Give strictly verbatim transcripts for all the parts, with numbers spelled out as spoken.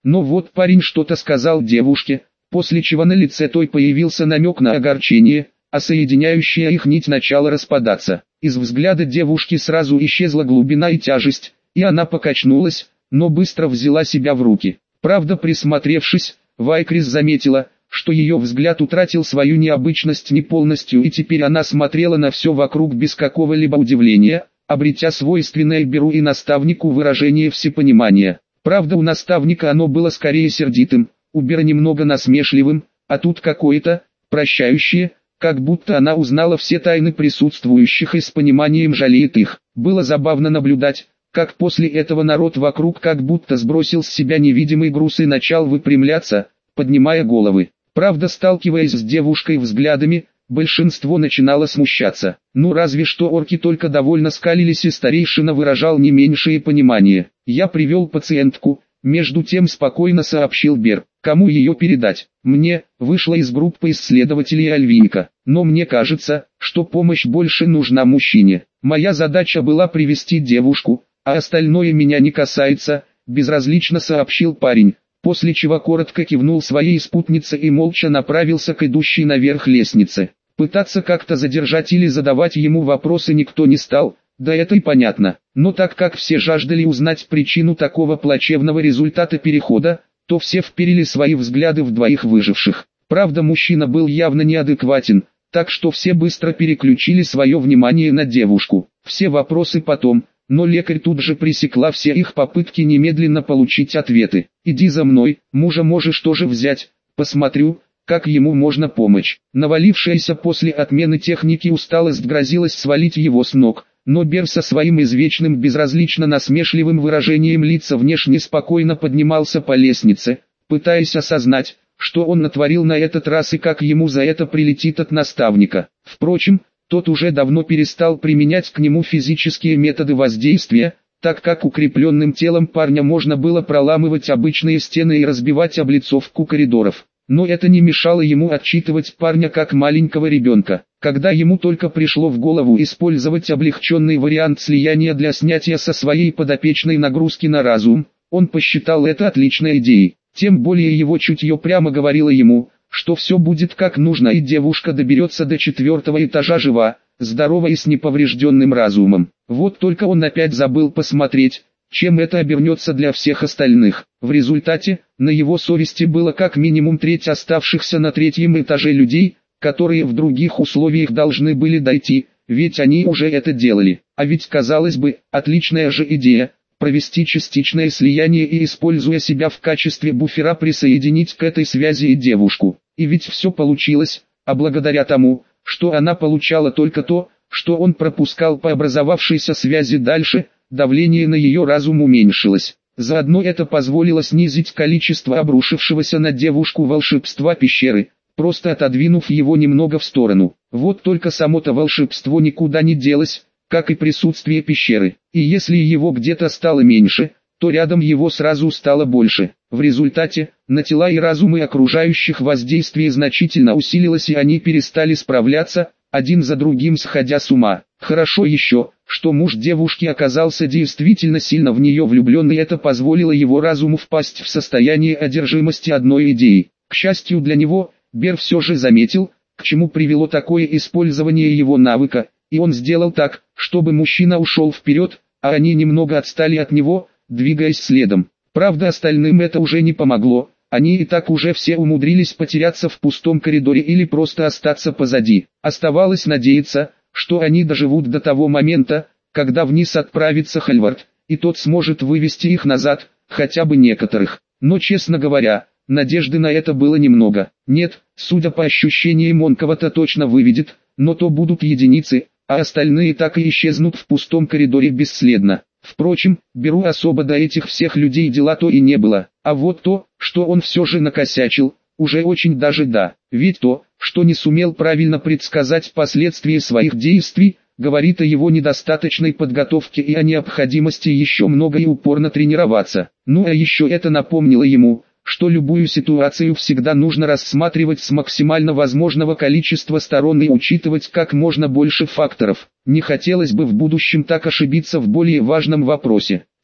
Но вот парень что-то сказал девушке, после чего на лице той появился намек на огорчение, а соединяющая их нить начала распадаться. Из взгляда девушки сразу исчезла глубина и тяжесть, и она покачнулась, но быстро взяла себя в руки. Правда, присмотревшись, Вайкрис заметила, что ее взгляд утратил свою необычность не полностью, и теперь она смотрела на все вокруг без какого-либо удивления, обретя свойственное Беру и наставнику выражение всепонимания. Правда, у наставника оно было скорее сердитым, у Бера немного насмешливым, а тут какое-то прощающее, как будто она узнала все тайны присутствующих и с пониманием жалеет их. Было забавно наблюдать, как после этого народ вокруг как будто сбросил с себя невидимый груз и начал выпрямляться, поднимая головы. Правда, сталкиваясь с девушкой взглядами, большинство начинало смущаться. Ну разве что орки только довольно скалились, и старейшина выражал не меньшее понимание. «Я привел пациентку», между тем спокойно сообщил Бер. «Кому ее передать?» «Мне», вышла из группы исследователей Альвиника. «Но мне кажется, что помощь больше нужна мужчине. Моя задача была привести девушку, а остальное меня не касается», безразлично сообщил парень. После чего коротко кивнул своей спутнице и молча направился к идущей наверх лестнице. Пытаться как-то задержать или задавать ему вопросы никто не стал, да это и понятно. Но так как все жаждали узнать причину такого плачевного результата перехода, то все вперили свои взгляды в двоих выживших. Правда, мужчина был явно неадекватен, так что все быстро переключили свое внимание на девушку. Все вопросы потом. Но лекарь тут же пресекла все их попытки немедленно получить ответы. «Иди за мной, мужа можешь тоже взять, посмотрю, как ему можно помочь». Навалившаяся после отмены техники усталость грозилась свалить его с ног, но Бер со своим извечным безразлично насмешливым выражением лица внешне спокойно поднимался по лестнице, пытаясь осознать, что он натворил на этот раз и как ему за это прилетит от наставника. Впрочем, тот уже давно перестал применять к нему физические методы воздействия, так как укрепленным телом парня можно было проламывать обычные стены и разбивать облицовку коридоров. Но это не мешало ему отчитывать парня как маленького ребенка. Когда ему только пришло в голову использовать облегченный вариант слияния для снятия со своей подопечной нагрузки на разум, он посчитал это отличной идеей. Тем более его чутье прямо говорило ему, что все будет как нужно и девушка доберется до четвертого этажа жива, здорова и с неповрежденным разумом. Вот только он опять забыл посмотреть, чем это обернется для всех остальных. В результате, на его совести было как минимум треть оставшихся на третьем этаже людей, которые в других условиях должны были дойти, ведь они уже это делали. А ведь, казалось бы, отличная же идея – провести частичное слияние и, используя себя в качестве буфера, присоединить к этой связи и девушку. И ведь все получилось, а благодаря тому, что она получала только то, что он пропускал по образовавшейся связи дальше, давление на ее разум уменьшилось. Заодно это позволило снизить количество обрушившегося на девушку волшебства пещеры, просто отодвинув его немного в сторону. Вот только само-то волшебство никуда не делось, как и присутствие пещеры, и если его где-то стало меньше, то рядом его сразу стало больше. В результате, на тела и разумы окружающих воздействие значительно усилилось, и они перестали справляться, один за другим сходя с ума. Хорошо еще, что муж девушки оказался действительно сильно в нее влюблен, и это позволило его разуму впасть в состояние одержимости одной идеей. К счастью для него, Бер все же заметил, к чему привело такое использование его навыка, и он сделал так, чтобы мужчина ушел вперед, а они немного отстали от него, двигаясь следом. Правда, остальным это уже не помогло, они и так уже все умудрились потеряться в пустом коридоре или просто остаться позади. Оставалось надеяться, что они доживут до того момента, когда вниз отправится Хальвард, и тот сможет вывести их назад, хотя бы некоторых. Но, честно говоря, надежды на это было немного. Нет, судя по ощущениям, он кого-то точно выведет, но то будут единицы, а остальные так и исчезнут в пустом коридоре бесследно. Впрочем, Беру особо до этих всех людей дела то и не было, а вот то, что он все же накосячил, уже очень даже да, ведь то, что не сумел правильно предсказать последствия своих действий, говорит о его недостаточной подготовке и о необходимости еще много и упорно тренироваться. Ну а еще это напомнило ему, что любую ситуацию всегда нужно рассматривать с максимально возможного количества сторон и учитывать как можно больше факторов. Не хотелось бы в будущем так ошибиться в более важном вопросе.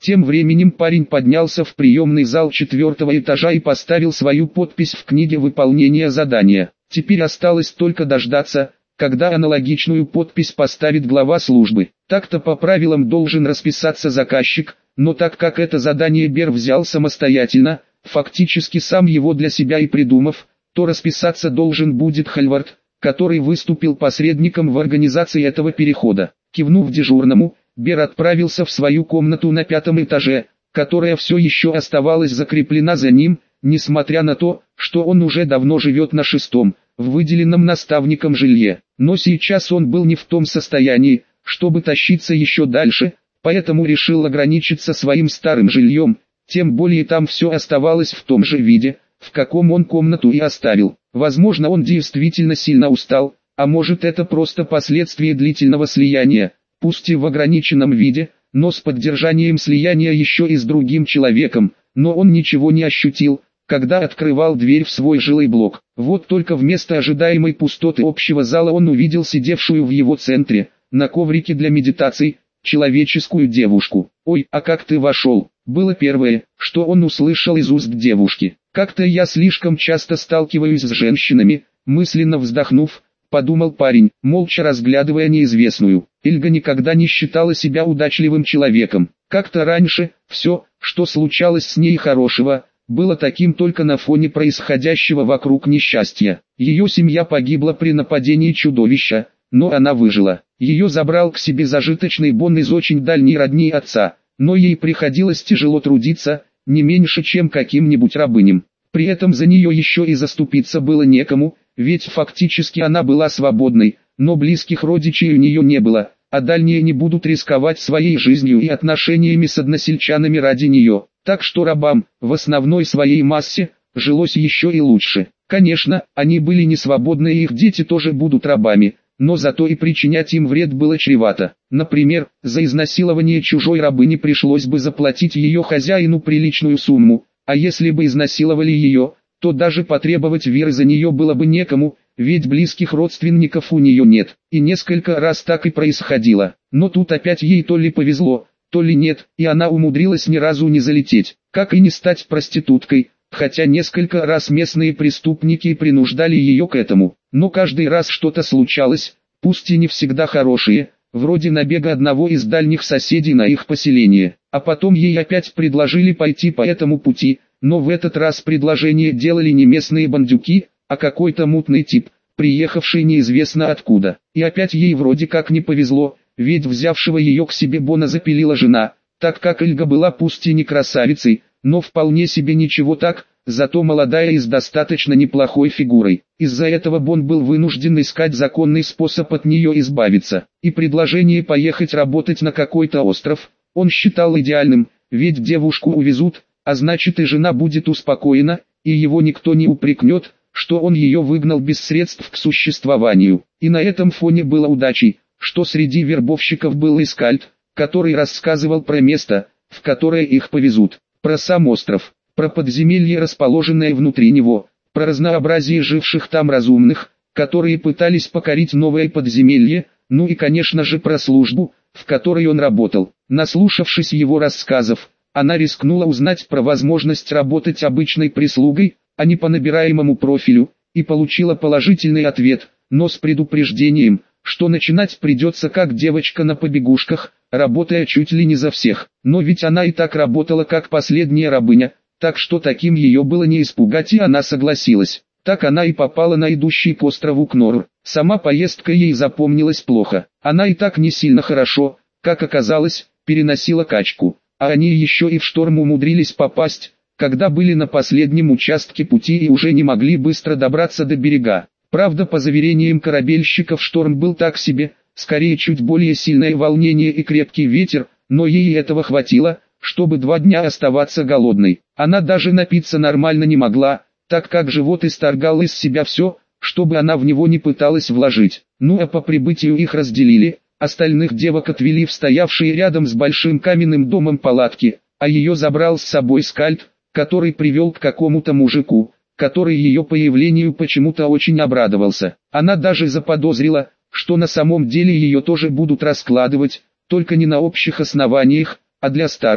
Тем временем парень поднялся в приемный зал четвертого этажа и поставил свою подпись в книге выполнения задания. Теперь осталось только дождаться, когда аналогичную подпись поставит глава службы. Так-то по правилам должен расписаться заказчик, но так как это задание Бер взял самостоятельно, фактически сам его для себя и придумав, то расписаться должен будет Хальвард, который выступил посредником в организации этого перехода. Кивнув дежурному, Бер отправился в свою комнату на пятом этаже, которая все еще оставалась закреплена за ним, несмотря на то, что он уже давно живет на шестом, в выделенном наставником жилье. Но сейчас он был не в том состоянии, чтобы тащиться еще дальше, поэтому решил ограничиться своим старым жильем, тем более там все оставалось в том же виде, в каком он комнату и оставил. Возможно, он действительно сильно устал, а может это просто последствия длительного слияния, пусть и в ограниченном виде, но с поддержанием слияния еще и с другим человеком, но он ничего не ощутил, когда открывал дверь в свой жилой блок. Вот только вместо ожидаемой пустоты общего зала он увидел сидевшую в его центре, на коврике для медитаций, человеческую девушку. «Ой, а как ты вошел?» Было первое, что он услышал из уст девушки. «Как-то я слишком часто сталкиваюсь с женщинами», мысленно вздохнув, подумал парень, молча разглядывая неизвестную. Эльга никогда не считала себя удачливым человеком. Как-то раньше, все, что случалось с ней хорошего, было таким только на фоне происходящего вокруг несчастья. Ее семья погибла при нападении чудовища, но она выжила. Ее забрал к себе зажиточный Бон из очень дальней родни отца, но ей приходилось тяжело трудиться, не меньше чем каким-нибудь рабыням. При этом за нее еще и заступиться было некому, ведь фактически она была свободной, но близких родичей у нее не было, а дальние не будут рисковать своей жизнью и отношениями с односельчанами ради нее. Так что рабам, в основной своей массе, жилось еще и лучше. Конечно, они были не свободны и их дети тоже будут рабами, но зато и причинять им вред было чревато. Например, за изнасилование чужой рабыни пришлось бы заплатить ее хозяину приличную сумму, а если бы изнасиловали ее, то даже потребовать веры за нее было бы некому, ведь близких родственников у нее нет. И несколько раз так и происходило. Но тут опять ей то ли повезло, то ли нет, и она умудрилась ни разу не залететь, как и не стать проституткой, хотя несколько раз местные преступники принуждали ее к этому. Но каждый раз что-то случалось, пусть и не всегда хорошее, вроде набега одного из дальних соседей на их поселение. А потом ей опять предложили пойти по этому пути, но в этот раз предложение делали не местные бандюки, а какой-то мутный тип, приехавший неизвестно откуда. И опять ей вроде как не повезло, ведь взявшего ее к себе Бона запилила жена, так как Эльга была пусть и не красавицей, но вполне себе ничего так, зато молодая и с достаточно неплохой фигурой. Из-за этого Бон был вынужден искать законный способ от нее избавиться, и предложение поехать работать на какой-то остров он считал идеальным, ведь девушку увезут, а значит и жена будет успокоена, и его никто не упрекнет, что он ее выгнал без средств к существованию. И на этом фоне было удачей, что среди вербовщиков был Искальд, который рассказывал про место, в которое их повезут, про сам остров, про подземелье, расположенное внутри него, про разнообразие живших там разумных, которые пытались покорить новое подземелье, ну и конечно же про службу, в которой он работал. Наслушавшись его рассказов, она рискнула узнать про возможность работать обычной прислугой, а не по набираемому профилю, и получила положительный ответ, но с предупреждением, что начинать придется как девочка на побегушках, работая чуть ли не за всех. Но ведь она и так работала как последняя рабыня, так что таким ее было не испугать, и она согласилась. Так она и попала на идущий к острову Кнор. Сама поездка ей запомнилась плохо. Она и так не сильно хорошо, как оказалось, переносила качку. А они еще и в шторм умудрились попасть, когда были на последнем участке пути и уже не могли быстро добраться до берега. Правда, по заверениям корабельщиков, шторм был так себе, скорее чуть более сильное волнение и крепкий ветер, но ей этого хватило, чтобы два дня оставаться голодной. Она даже напиться нормально не могла, так как живот исторгал из себя все, чтобы она в него не пыталась вложить. Ну а по прибытию их разделили, остальных девок отвели в стоявшие рядом с большим каменным домом палатки, а ее забрал с собой Скальд, который привел к какому-то мужику, который ее появлению почему-то очень обрадовался. Она даже заподозрила, что на самом деле ее тоже будут раскладывать, только не на общих основаниях, а для старших.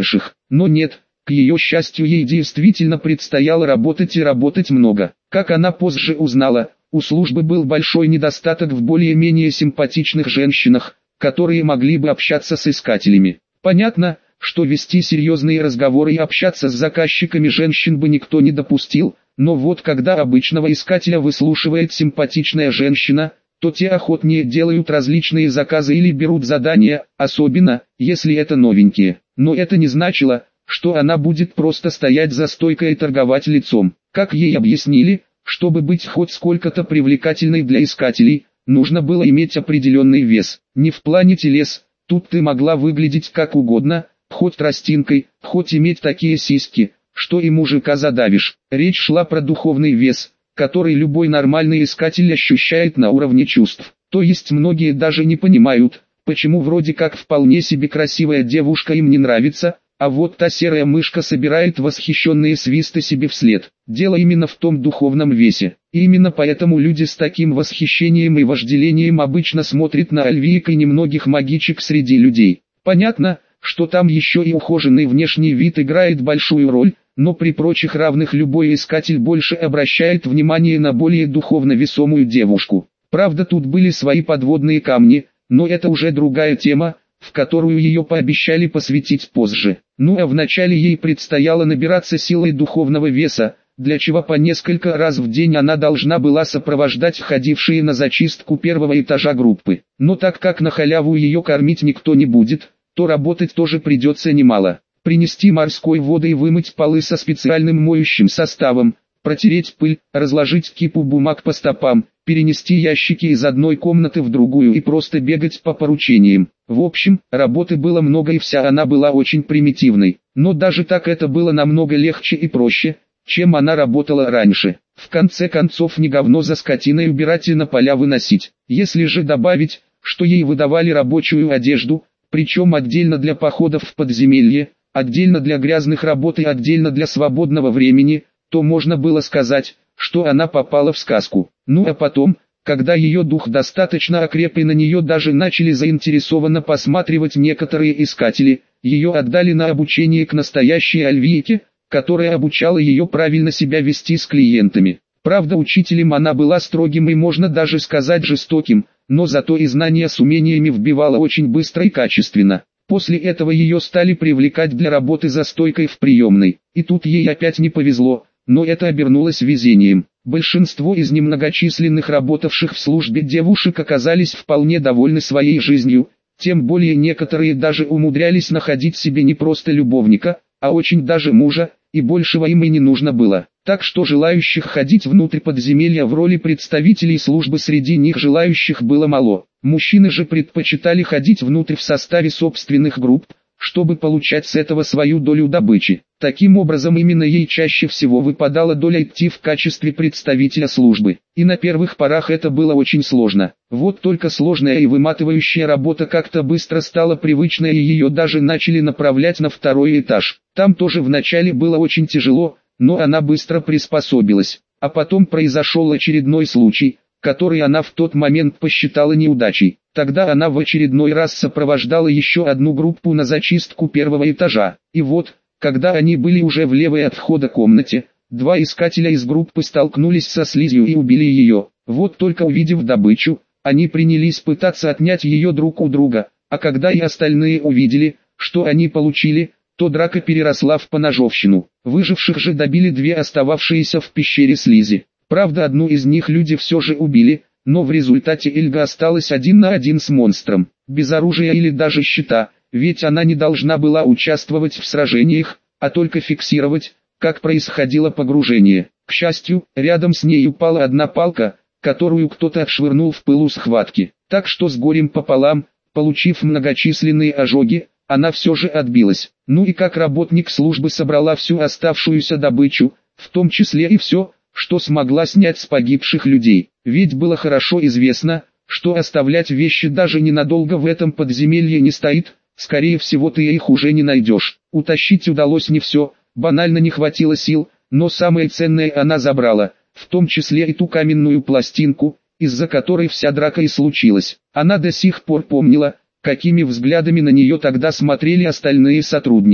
Но нет, к ее счастью ей действительно предстояло работать и работать много. Как она позже узнала, у службы был большой недостаток в более-менее симпатичных женщинах, которые могли бы общаться с искателями. Понятно, что вести серьезные разговоры и общаться с заказчиками женщин бы никто не допустил, но вот когда обычного искателя выслушивает симпатичная женщина, то те охотнее делают различные заказы или берут задания, особенно, если это новенькие. Но это не значило, что она будет просто стоять за стойкой и торговать лицом. Как ей объяснили, чтобы быть хоть сколько-то привлекательной для искателей, нужно было иметь определенный вес. Не в плане телес, тут ты могла выглядеть как угодно, хоть тростинкой, хоть иметь такие сиськи, что и мужика задавишь. Речь шла про духовный вес, который любой нормальный искатель ощущает на уровне чувств. То есть многие даже не понимают, почему вроде как вполне себе красивая девушка им не нравится, а вот та серая мышка собирает восхищенные свисты себе вслед. Дело именно в том духовном весе. И именно поэтому люди с таким восхищением и вожделением обычно смотрят на альвиек и немногих магичек среди людей. Понятно, что там еще и ухоженный внешний вид играет большую роль, но при прочих равных любой искатель больше обращает внимание на более духовно весомую девушку. Правда, тут были свои подводные камни, но это уже другая тема, в которую ее пообещали посвятить позже. Ну а вначале ей предстояло набираться силой духовного веса, для чего по несколько раз в день она должна была сопровождать входившие на зачистку первого этажа группы. Но так как на халяву ее кормить никто не будет, то работать тоже придется немало. Принести морской воды и вымыть полы со специальным моющим составом, протереть пыль, разложить кипу бумаг по стопам, перенести ящики из одной комнаты в другую и просто бегать по поручениям. В общем, работы было много и вся она была очень примитивной. Но даже так это было намного легче и проще, чем она работала раньше. В конце концов не говно за скотиной убирать и на поля выносить. Если же добавить, что ей выдавали рабочую одежду, причем отдельно для походов в подземелье, отдельно для грязных работ и отдельно для свободного времени, то можно было сказать, что она попала в сказку. Ну а потом, когда ее дух достаточно окреп и на нее даже начали заинтересованно посматривать некоторые искатели, ее отдали на обучение к настоящей альвийке, которая обучала ее правильно себя вести с клиентами. Правда, учителем она была строгим и можно даже сказать жестоким, но зато и знания с умениями вбивала очень быстро и качественно. После этого ее стали привлекать для работы за стойкой в приемной. И тут ей опять не повезло, но это обернулось везением. Большинство из немногочисленных работавших в службе девушек оказались вполне довольны своей жизнью, тем более некоторые даже умудрялись находить себе не просто любовника, а очень даже мужа, и большего им и не нужно было. Так что желающих ходить внутрь подземелья в роли представителей службы среди них желающих было мало. Мужчины же предпочитали ходить внутрь в составе собственных групп, чтобы получать с этого свою долю добычи. Таким образом именно ей чаще всего выпадала доля идти в качестве представителя службы. И на первых порах это было очень сложно. Вот только сложная и выматывающая работа как-то быстро стала привычной и ее даже начали направлять на второй этаж. Там тоже вначале было очень тяжело, но она быстро приспособилась. А потом произошел очередной случай, который она в тот момент посчитала неудачей. Тогда она в очередной раз сопровождала еще одну группу на зачистку первого этажа. И вот, когда они были уже в левой от входа комнате, два искателя из группы столкнулись со слизью и убили ее. Вот только увидев добычу, они принялись пытаться отнять ее друг у друга, а когда и остальные увидели, что они получили, то драка переросла в поножовщину. Выживших же добили две остававшиеся в пещере слизи. Правда, одну из них люди все же убили, но в результате Эльга осталась один на один с монстром, без оружия или даже щита, ведь она не должна была участвовать в сражениях, а только фиксировать, как происходило погружение. К счастью, рядом с ней упала одна палка, которую кто-то отшвырнул в пылу схватки, так что с горем пополам, получив многочисленные ожоги, она все же отбилась. Ну и как работник службы собрала всю оставшуюся добычу, в том числе и все, что смогла снять с погибших людей. Ведь было хорошо известно, что оставлять вещи даже ненадолго в этом подземелье не стоит, скорее всего ты их уже не найдешь. Утащить удалось не все, банально не хватило сил, но самое ценное она забрала, в том числе и ту каменную пластинку, из-за которой вся драка и случилась. Она до сих пор помнила, какими взглядами на нее тогда смотрели остальные сотрудники.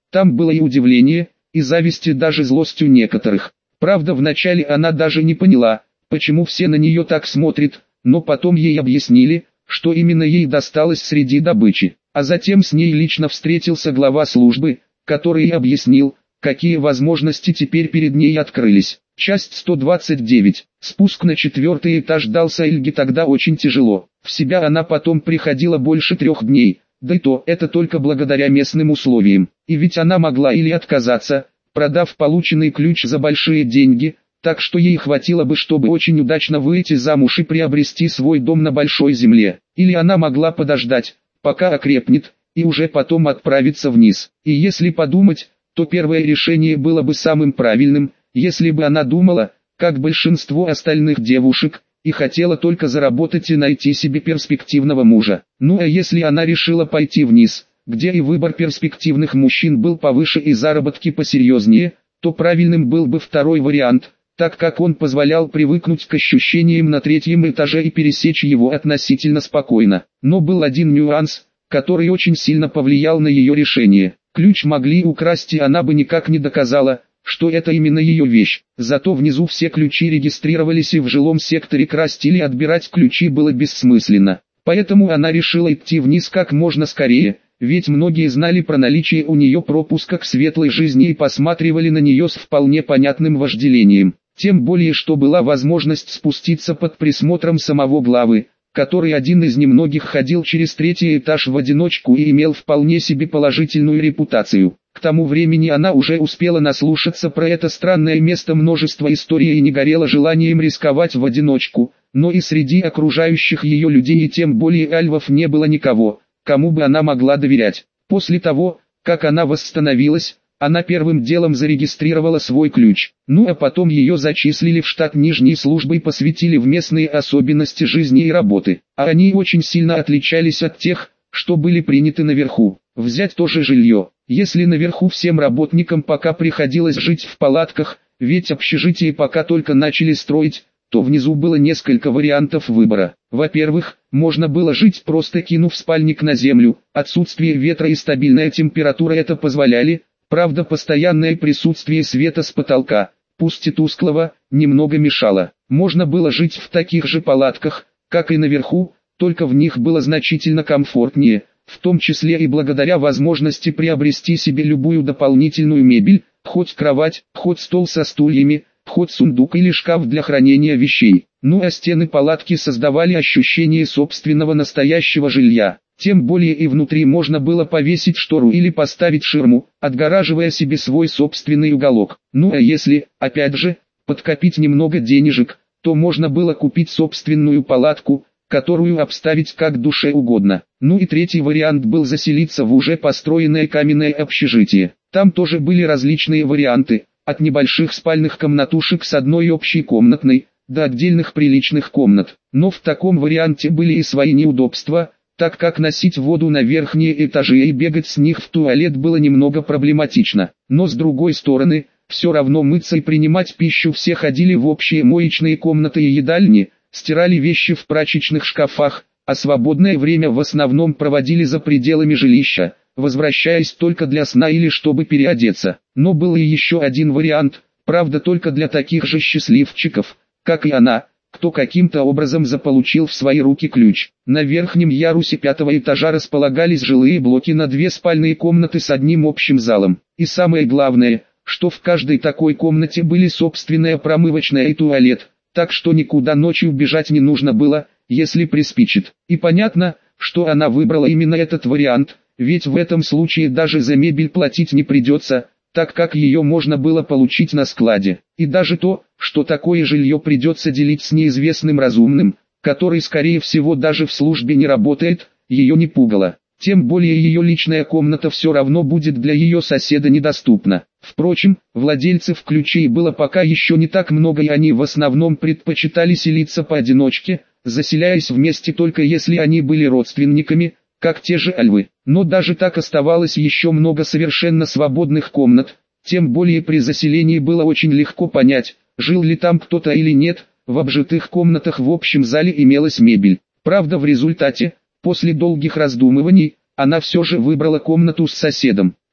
Там было и удивление, и зависть, и даже злость у некоторых. Правда, вначале она даже не поняла, почему все на нее так смотрят, но потом ей объяснили, что именно ей досталось среди добычи. А затем с ней лично встретился глава службы, который и объяснил, какие возможности теперь перед ней открылись. Часть сто двадцать девять. Спуск на четвертый этаж дался Эльге тогда очень тяжело. В себя она потом приходила больше трех дней, да и то это только благодаря местным условиям. И ведь она могла или отказаться, продав полученный ключ за большие деньги, так что ей хватило бы, чтобы очень удачно выйти замуж и приобрести свой дом на большой земле. Или она могла подождать, пока окрепнет, и уже потом отправиться вниз. И если подумать, то первое решение было бы самым правильным, если бы она думала, как большинство остальных девушек, и хотела только заработать и найти себе перспективного мужа. Ну а если она решила пойти вниз, где и выбор перспективных мужчин был повыше и заработки посерьезнее, то правильным был бы второй вариант, так как он позволял привыкнуть к ощущениям на третьем этаже и пересечь его относительно спокойно. Но был один нюанс, который очень сильно повлиял на ее решение. Ключ могли украсть, и она бы никак не доказала, что это именно ее вещь. Зато внизу все ключи регистрировались, и в жилом секторе красть или отбирать ключи было бессмысленно. Поэтому она решила идти вниз как можно скорее, ведь многие знали про наличие у нее пропуска к светлой жизни и посматривали на нее с вполне понятным вожделением. Тем более, что была возможность спуститься под присмотром самого главы, который один из немногих ходил через третий этаж в одиночку и имел вполне себе положительную репутацию. К тому времени она уже успела наслушаться про это странное место множество историй и не горела желанием рисковать в одиночку, но и среди окружающих ее людей и тем более альвов не было никого, кому бы она могла доверять. После того, как она восстановилась, она первым делом зарегистрировала свой ключ, ну а потом ее зачислили в штат нижней службы и посвятили в местные особенности жизни и работы, а они очень сильно отличались от тех, что были приняты наверху. Взять тоже жилье. Если наверху всем работникам пока приходилось жить в палатках, ведь общежитие пока только начали строить, то внизу было несколько вариантов выбора. Во-первых, можно было жить просто кинув спальник на землю, отсутствие ветра и стабильная температура это позволяли, правда постоянное присутствие света с потолка, пусть и тусклого, немного мешало. Можно было жить в таких же палатках, как и наверху, только в них было значительно комфортнее, в том числе и благодаря возможности приобрести себе любую дополнительную мебель, хоть кровать, хоть стол со стульями, хоть сундук или шкаф для хранения вещей. Ну а стены палатки создавали ощущение собственного настоящего жилья. Тем более и внутри можно было повесить штору или поставить ширму, отгораживая себе свой собственный уголок. Ну а если, опять же, подкопить немного денежек, то можно было купить собственную палатку, которую обставить как душе угодно. Ну и третий вариант был заселиться в уже построенное каменное общежитие. Там тоже были различные варианты, от небольших спальных комнатушек с одной общей комнатной, до отдельных приличных комнат. Но в таком варианте были и свои неудобства, так как носить воду на верхние этажи и бегать с них в туалет было немного проблематично. Но с другой стороны, все равно мыться и принимать пищу все ходили в общие моечные комнаты и едальни, стирали вещи в прачечных шкафах, а свободное время в основном проводили за пределами жилища, возвращаясь только для сна или чтобы переодеться. Но был и еще один вариант, правда только для таких же счастливчиков, как и она, кто каким-то образом заполучил в свои руки ключ. На верхнем ярусе пятого этажа располагались жилые блоки на две спальные комнаты с одним общим залом. И самое главное, что в каждой такой комнате были собственная промывочная и туалет, так что никуда ночью бежать не нужно было, если приспичит. И понятно, что она выбрала именно этот вариант, ведь в этом случае даже за мебель платить не придется, так как ее можно было получить на складе. И даже то, что такое жилье придется делить с неизвестным разумным, который скорее всего даже в службе не работает, ее не пугало. Тем более ее личная комната все равно будет для ее соседа недоступна. Впрочем, владельцев ключей было пока еще не так много, и они в основном предпочитали селиться поодиночке, заселяясь вместе только если они были родственниками, как те же альвы. Но даже так оставалось еще много совершенно свободных комнат, тем более при заселении было очень легко понять, жил ли там кто-то или нет. В обжитых комнатах в общем зале имелась мебель. Правда, в результате, после долгих раздумываний, она все же выбрала комнату с соседом.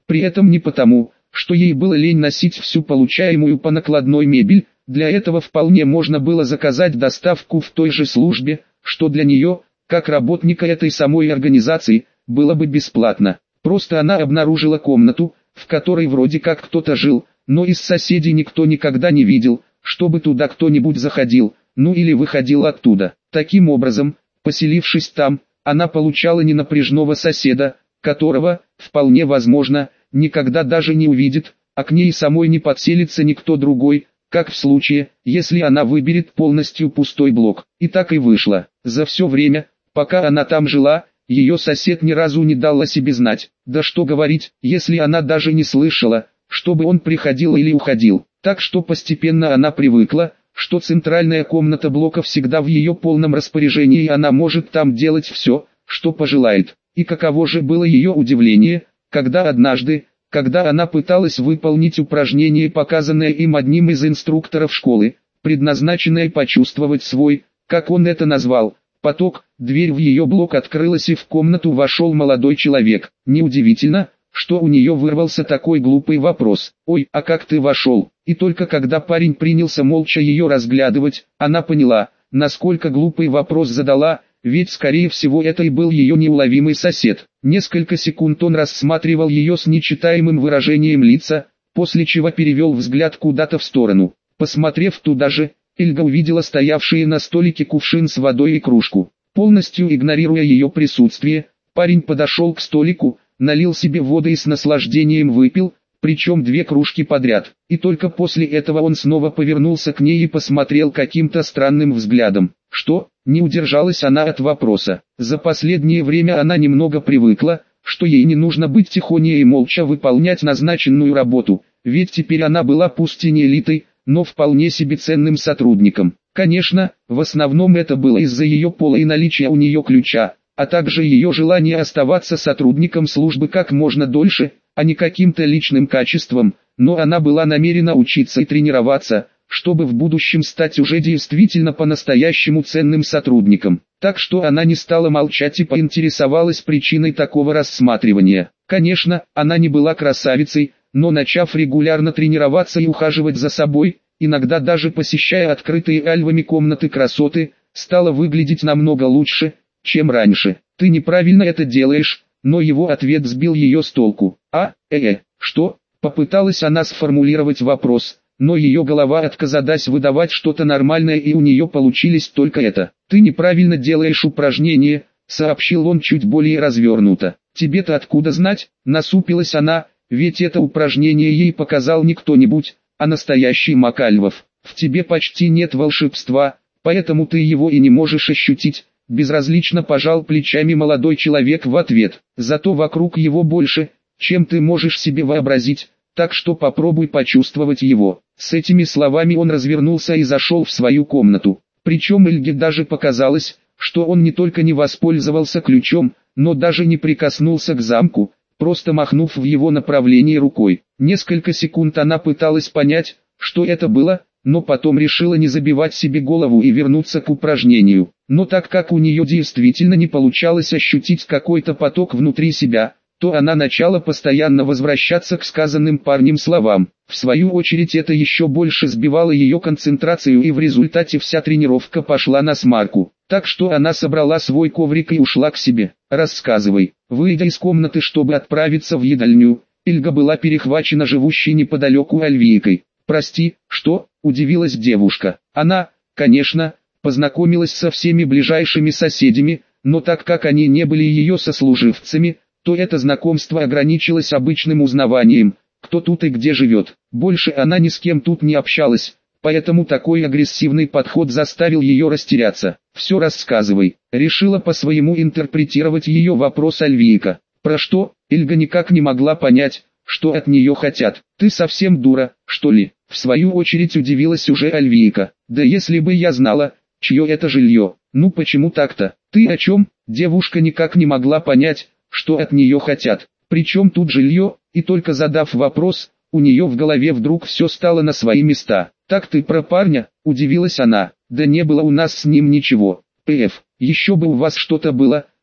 При этом не потому, что ей было лень носить всю получаемую по накладной мебель, для этого вполне можно было заказать доставку в той же службе, что для нее, как работника этой самой организации, было бы бесплатно. Просто она обнаружила комнату, в которой вроде как кто-то жил, но из соседей никто никогда не видел, чтобы туда кто-нибудь заходил, ну или выходил оттуда. Таким образом, поселившись там, она получала ненапряжного соседа, которого, вполне возможно, никогда даже не увидит, а к ней самой не подселится никто другой, как в случае, если она выберет полностью пустой блок. И так и вышло. За все время, пока она там жила, ее сосед ни разу не дал о себе знать. Да что говорить, если она даже не слышала, чтобы он приходил или уходил. Так что постепенно она привыкла, что центральная комната блока всегда в ее полном распоряжении и она может там делать все, что пожелает. И каково же было ее удивление, когда однажды, когда она пыталась выполнить упражнение, показанное им одним из инструкторов школы, предназначенное почувствовать свой, как он это назвал, поток, дверь в ее блок открылась и в комнату вошел молодой человек. Неудивительно, что у нее вырвался такой глупый вопрос: «Ой, а как ты вошел?» И только когда парень принялся молча ее разглядывать, она поняла, насколько глупый вопрос задала, ведь скорее всего это и был ее неуловимый сосед. Несколько секунд он рассматривал ее с нечитаемым выражением лица, после чего перевел взгляд куда-то в сторону. Посмотрев туда же, Эльга увидела стоявшие на столике кувшин с водой и кружку. Полностью игнорируя ее присутствие, парень подошел к столику, налил себе воды и с наслаждением выпил, причем две кружки подряд. И только после этого он снова повернулся к ней и посмотрел каким-то странным взглядом. Что? Не удержалась она от вопроса. За последнее время она немного привыкла, что ей не нужно быть тихоней и молча выполнять назначенную работу, ведь теперь она была пусть и не элитой, но вполне себе ценным сотрудником. Конечно, в основном это было из-за ее пола и наличия у нее ключа, а также ее желание оставаться сотрудником службы как можно дольше, а не каким-то личным качеством, но она была намерена учиться и тренироваться, чтобы в будущем стать уже действительно по-настоящему ценным сотрудником. Так что она не стала молчать и поинтересовалась причиной такого рассматривания. Конечно, она не была красавицей, но начав регулярно тренироваться и ухаживать за собой, иногда даже посещая открытые альвами комнаты красоты, стала выглядеть намного лучше, чем раньше. «Ты неправильно это делаешь», но его ответ сбил ее с толку. «А, э-э, что?» Попыталась она сформулировать вопрос, но ее голова отказалась выдавать что-то нормальное и у нее получилось только это. «Ты неправильно делаешь упражнение», сообщил он чуть более развернуто. «Тебе-то откуда знать?» Насупилась она, ведь это упражнение ей показал не кто-нибудь, а настоящий Макальвов. «В тебе почти нет волшебства, поэтому ты его и не можешь ощутить», безразлично пожал плечами молодой человек в ответ. «Зато вокруг его больше, чем ты можешь себе вообразить, так что попробуй почувствовать его». С этими словами он развернулся и зашел в свою комнату. Причем Эльге даже показалось, что он не только не воспользовался ключом, но даже не прикоснулся к замку, просто махнув в его направлении рукой. Несколько секунд она пыталась понять, что это было, но потом решила не забивать себе голову и вернуться к упражнению. Но так как у нее действительно не получалось ощутить какой-то поток внутри себя, то она начала постоянно возвращаться к сказанным парнем словам. В свою очередь это еще больше сбивало ее концентрацию и в результате вся тренировка пошла на смарку. Так что она собрала свой коврик и ушла к себе. «Рассказывай». Выйдя из комнаты, чтобы отправиться в едальню, Эльга была перехвачена живущей неподалеку Альвийкой. «Прости, что?» – удивилась девушка. Она, конечно, познакомилась со всеми ближайшими соседями, но так как они не были ее сослуживцами, то это знакомство ограничилось обычным узнаванием, кто тут и где живет. Больше она ни с кем тут не общалась, поэтому такой агрессивный подход заставил ее растеряться. «Все рассказывай», — решила по-своему интерпретировать ее вопрос Альвийка. «Про что?» Эльга никак не могла понять, что от нее хотят. «Ты совсем дура, что ли?» В свою очередь удивилась уже Альвийка. «Да если бы я знала, чье это жилье». «Ну почему так-то? Ты о чем?» Девушка никак не могла понять, что от нее хотят. Причем тут жилье, и только задав вопрос, у нее в голове вдруг все стало на свои места. «Так ты про парня?» – удивилась она. «Да не было у нас с ним ничего. Пф, еще бы у вас что-то было,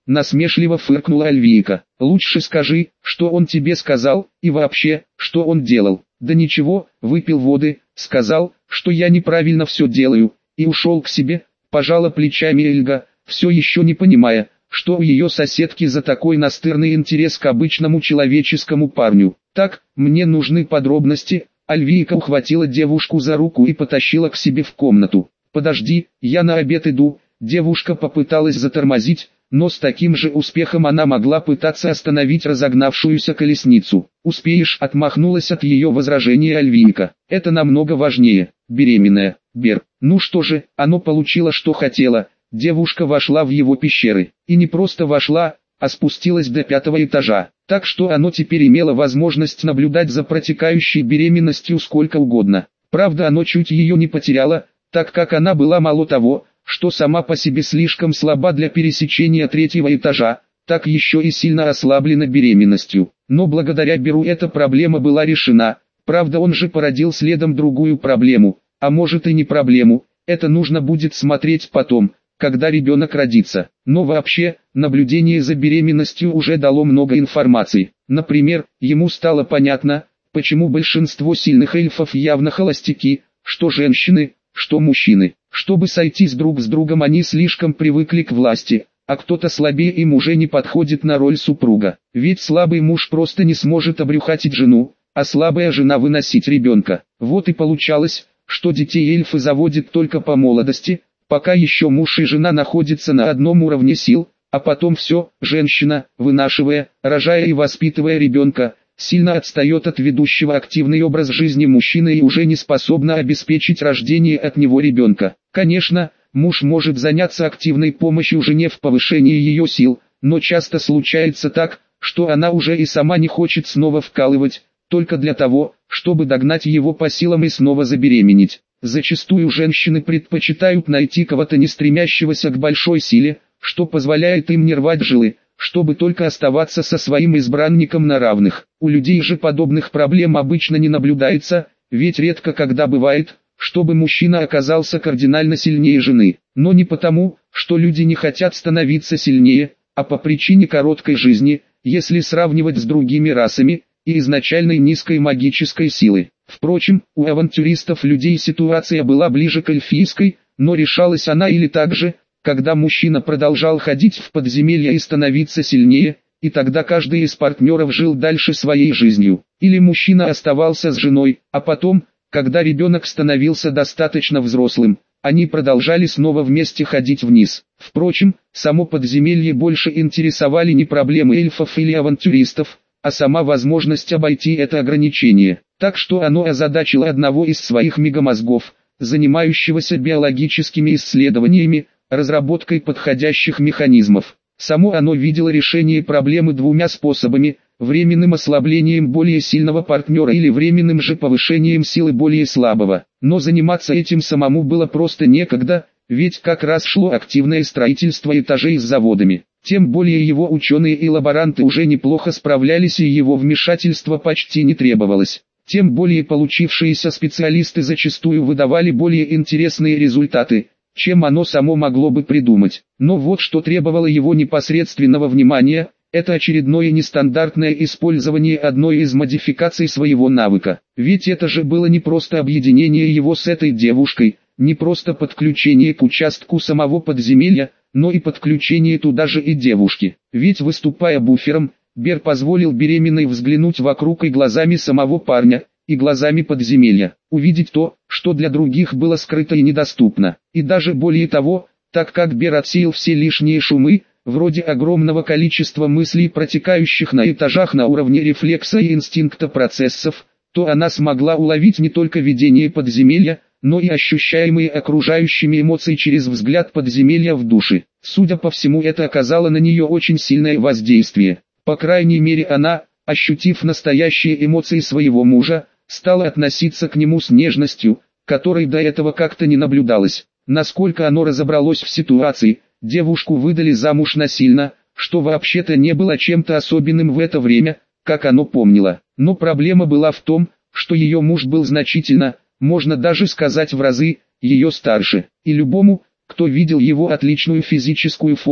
насмешливо фыркнула Альвийка. Лучше скажи, что он тебе сказал, и вообще, что он делал. Да ничего, выпил воды, сказал, что я неправильно все делаю, и ушел к себе, пожала плечами Эльга, все еще не понимая, что у ее соседки за такой настырный интерес к обычному человеческому парню. Так, мне нужны подробности. Альвийка ухватила девушку за руку и потащила к себе в комнату. «Подожди, я на обед иду». Девушка попыталась затормозить, но с таким же успехом она могла пытаться остановить разогнавшуюся колесницу. «Успеешь», — отмахнулась от ее возражения Альвийка. «Это намного важнее. Беременная, Бер». Ну что же, оно получило, что хотело. Девушка вошла в его пещеры. И не просто вошла, а спустилась до пятого этажа. Так что оно теперь имело возможность наблюдать за протекающей беременностью сколько угодно. Правда, оно чуть ее не потеряло, так как она была мало того, что сама по себе слишком слаба для пересечения третьего этажа, так еще и сильно ослаблена беременностью. Но благодаря Беру эта проблема была решена. Правда, он же породил следом другую проблему, а может и не проблему, это нужно будет смотреть потом, когда ребенок родится. Но вообще, наблюдение за беременностью уже дало много информации. Например, ему стало понятно, почему большинство сильных эльфов явно холостяки, что женщины, что мужчины. Чтобы сойтись друг с другом, они слишком привыкли к власти, а кто-то слабее им уже не подходит на роль супруга. Ведь слабый муж просто не сможет обрюхатить жену, а слабая жена выносить ребенка. Вот и получалось, что детей эльфы заводят только по молодости, пока еще муж и жена находятся на одном уровне сил, а потом все, женщина, вынашивая, рожая и воспитывая ребенка, сильно отстает от ведущего активный образ жизни мужчины и уже не способна обеспечить рождение от него ребенка. Конечно, муж может заняться активной помощью жене в повышении ее сил, но часто случается так, что она уже и сама не хочет снова вкалывать, только для того, чтобы догнать его по силам и снова забеременеть. Зачастую женщины предпочитают найти кого-то, не стремящегося к большой силе, что позволяет им не рвать жилы, чтобы только оставаться со своим избранником на равных. У людей же подобных проблем обычно не наблюдается, ведь редко когда бывает, чтобы мужчина оказался кардинально сильнее жены. Но не потому, что люди не хотят становиться сильнее, а по причине короткой жизни, если сравнивать с другими расами, и изначальной низкой магической силы. Впрочем, у авантюристов людей ситуация была ближе к эльфийской, но решалась она или так же, когда мужчина продолжал ходить в подземелья и становиться сильнее, и тогда каждый из партнеров жил дальше своей жизнью. Или мужчина оставался с женой, а потом, когда ребенок становился достаточно взрослым, они продолжали снова вместе ходить вниз. Впрочем, само подземелье больше интересовали не проблемы эльфов или авантюристов, а сама возможность обойти это ограничение. Так что оно озадачило одного из своих мегамозгов, занимающегося биологическими исследованиями, разработкой подходящих механизмов. Само оно видело решение проблемы двумя способами: временным ослаблением более сильного партнера или временным же повышением силы более слабого. Но заниматься этим самому было просто некогда, ведь как раз шло активное строительство этажей с заводами. Тем более его ученые и лаборанты уже неплохо справлялись, и его вмешательство почти не требовалось. Тем более получившиеся специалисты зачастую выдавали более интересные результаты, чем оно само могло бы придумать. Но вот что требовало его непосредственного внимания, это очередное нестандартное использование одной из модификаций своего навыка. Ведь это же было не просто объединение его с этой девушкой, не просто подключение к участку самого подземелья, но и подключение туда же и девушки. Ведь выступая буфером, Бер позволил беременной взглянуть вокруг и глазами самого парня, и глазами подземелья, увидеть то, что для других было скрыто и недоступно. И даже более того, так как Бер отсеял все лишние шумы, вроде огромного количества мыслей, протекающих на этажах на уровне рефлекса и инстинкта процессов, то она смогла уловить не только видение подземелья, но и ощущаемые окружающими эмоции через взгляд подземелья в душе. Судя по всему, это оказало на нее очень сильное воздействие. По крайней мере, она, ощутив настоящие эмоции своего мужа, стала относиться к нему с нежностью, которой до этого как-то не наблюдалось. Насколько оно разобралось в ситуации, девушку выдали замуж насильно, что вообще-то не было чем-то особенным в это время, как оно помнило. Но проблема была в том, что ее муж был значительно, можно даже сказать в разы, ее старше. И любому, кто видел его отличную физическую форму,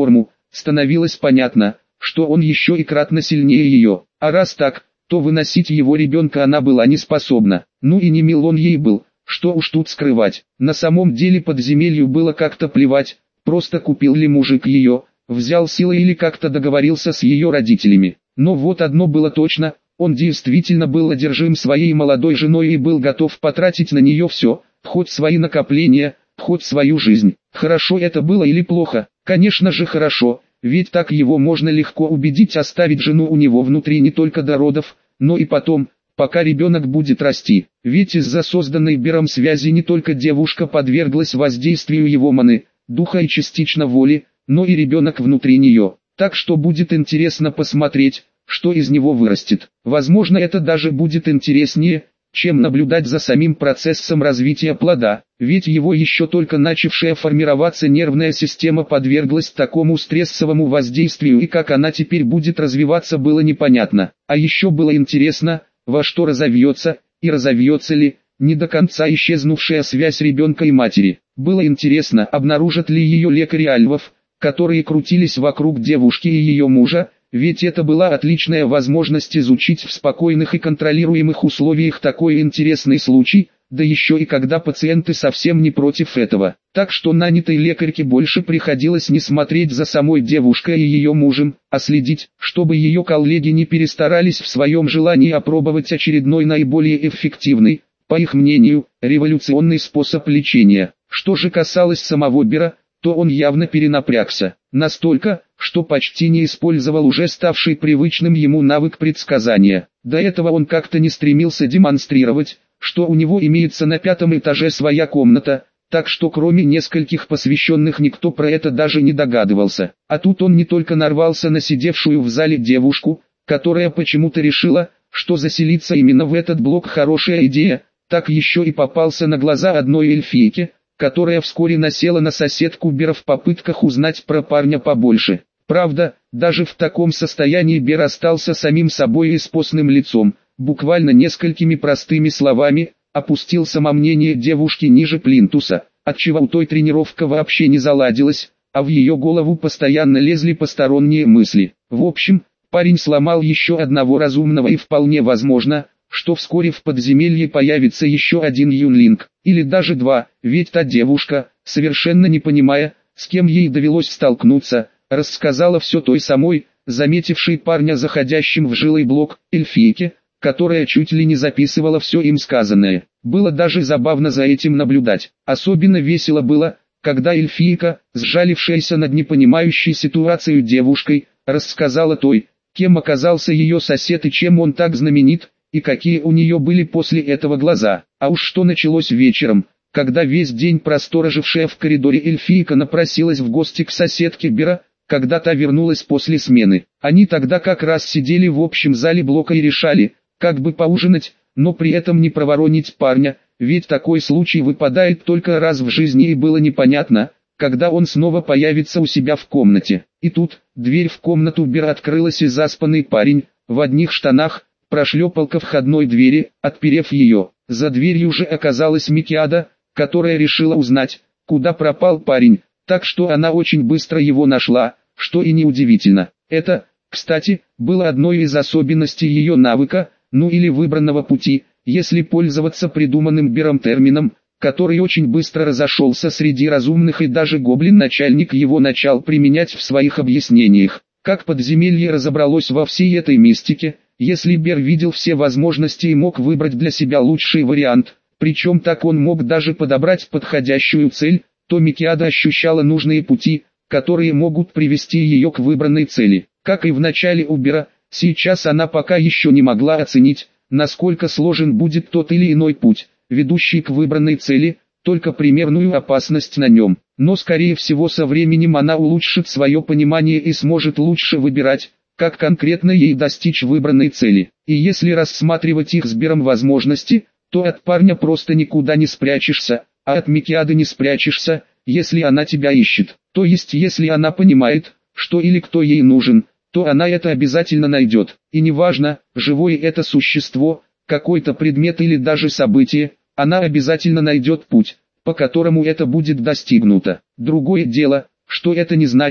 становилось понятно, что он еще и кратно сильнее ее. А раз так, то выносить его ребенка она была не способна. Ну и не мил он ей был, что уж тут скрывать. На самом деле подземелью было как-то плевать, просто купил ли мужик ее, взял силой или как-то договорился с ее родителями. Но вот одно было точно, он действительно был одержим своей молодой женой и был готов потратить на нее все, хоть свои накопления, хоть свою жизнь. Хорошо это было или плохо? Конечно же хорошо, ведь так его можно легко убедить оставить жену у него внутри не только до родов, но и потом, пока ребенок будет расти. Ведь из-за созданной Бером связи не только девушка подверглась воздействию его маны, духа и частично воли, но и ребенок внутри нее. Так что будет интересно посмотреть, что из него вырастет. Возможно, это даже будет интереснее, чем наблюдать за самим процессом развития плода, ведь его еще только начавшая формироваться нервная система подверглась такому стрессовому воздействию, и как она теперь будет развиваться, было непонятно. А еще было интересно, во что разовьется, и разовьется ли, не до конца исчезнувшая связь ребенка и матери. Было интересно, обнаружат ли ее лекари альвов, которые крутились вокруг девушки и ее мужа, ведь это была отличная возможность изучить в спокойных и контролируемых условиях такой интересный случай, да еще и когда пациенты совсем не против этого. Так что нанятой лекарьке больше приходилось не смотреть за самой девушкой и ее мужем, а следить, чтобы ее коллеги не перестарались в своем желании опробовать очередной наиболее эффективный, по их мнению, революционный способ лечения. Что же касалось самого Бера, то он явно перенапрягся, настолько, что почти не использовал уже ставший привычным ему навык предсказания. До этого он как-то не стремился демонстрировать, что у него имеется на пятом этаже своя комната, так что кроме нескольких посвященных никто про это даже не догадывался. А тут он не только нарвался на сидевшую в зале девушку, которая почему-то решила, что заселиться именно в этот блок хорошая идея, так еще и попался на глаза одной эльфийке, которая вскоре насела на соседку Бера в попытках узнать про парня побольше. Правда, даже в таком состоянии Бер остался самим собой и с постным лицом, буквально несколькими простыми словами, опустил самомнение девушки ниже плинтуса, отчего у той тренировка вообще не заладилась, а в ее голову постоянно лезли посторонние мысли. В общем, парень сломал еще одного разумного, и вполне возможно, что вскоре в подземелье появится еще один юнлинг, или даже два, ведь та девушка, совершенно не понимая, с кем ей довелось столкнуться, рассказала все той самой, заметившей парня заходящим в жилой блок, эльфийке, которая чуть ли не записывала все им сказанное. Было даже забавно за этим наблюдать. Особенно весело было, когда эльфийка, сжалившаяся над непонимающей ситуацию девушкой, рассказала той, кем оказался ее сосед и чем он так знаменит, и какие у нее были после этого глаза. А уж что началось вечером, когда весь день просторожившая в коридоре эльфийка напросилась в гости к соседке Бера, когда та вернулась после смены. Они тогда как раз сидели в общем зале блока и решали, как бы поужинать, но при этом не проворонить парня, ведь такой случай выпадает только раз в жизни, и было непонятно, когда он снова появится у себя в комнате. И тут, дверь в комнату Бера открылась, и заспанный парень, в одних штанах, прошлепал ко входной двери, отперев ее. За дверью же оказалась Микиада, которая решила узнать, куда пропал парень, так что она очень быстро его нашла, что и неудивительно. Это, кстати, было одной из особенностей ее навыка, ну или выбранного пути, если пользоваться придуманным Бером термином, который очень быстро разошелся среди разумных, и даже гоблин-начальник его начал применять в своих объяснениях. Как подземелье разобралось во всей этой мистике, если Бер видел все возможности и мог выбрать для себя лучший вариант, причем так он мог даже подобрать подходящую цель, то Микиада ощущала нужные пути, которые могут привести ее к выбранной цели. Как и в начале у Бера, сейчас она пока еще не могла оценить, насколько сложен будет тот или иной путь, ведущий к выбранной цели, только примерную опасность на нем. Но скорее всего со временем она улучшит свое понимание и сможет лучше выбирать, как конкретно ей достичь выбранной цели. И если рассматривать их с Бером возможности, то от парня просто никуда не спрячешься, а от Микиады не спрячешься, если она тебя ищет. То есть если она понимает, что или кто ей нужен, то она это обязательно найдет. И неважно, живое это существо, какой-то предмет или даже событие, она обязательно найдет путь, по которому это будет достигнуто. Другое дело, что это не значит,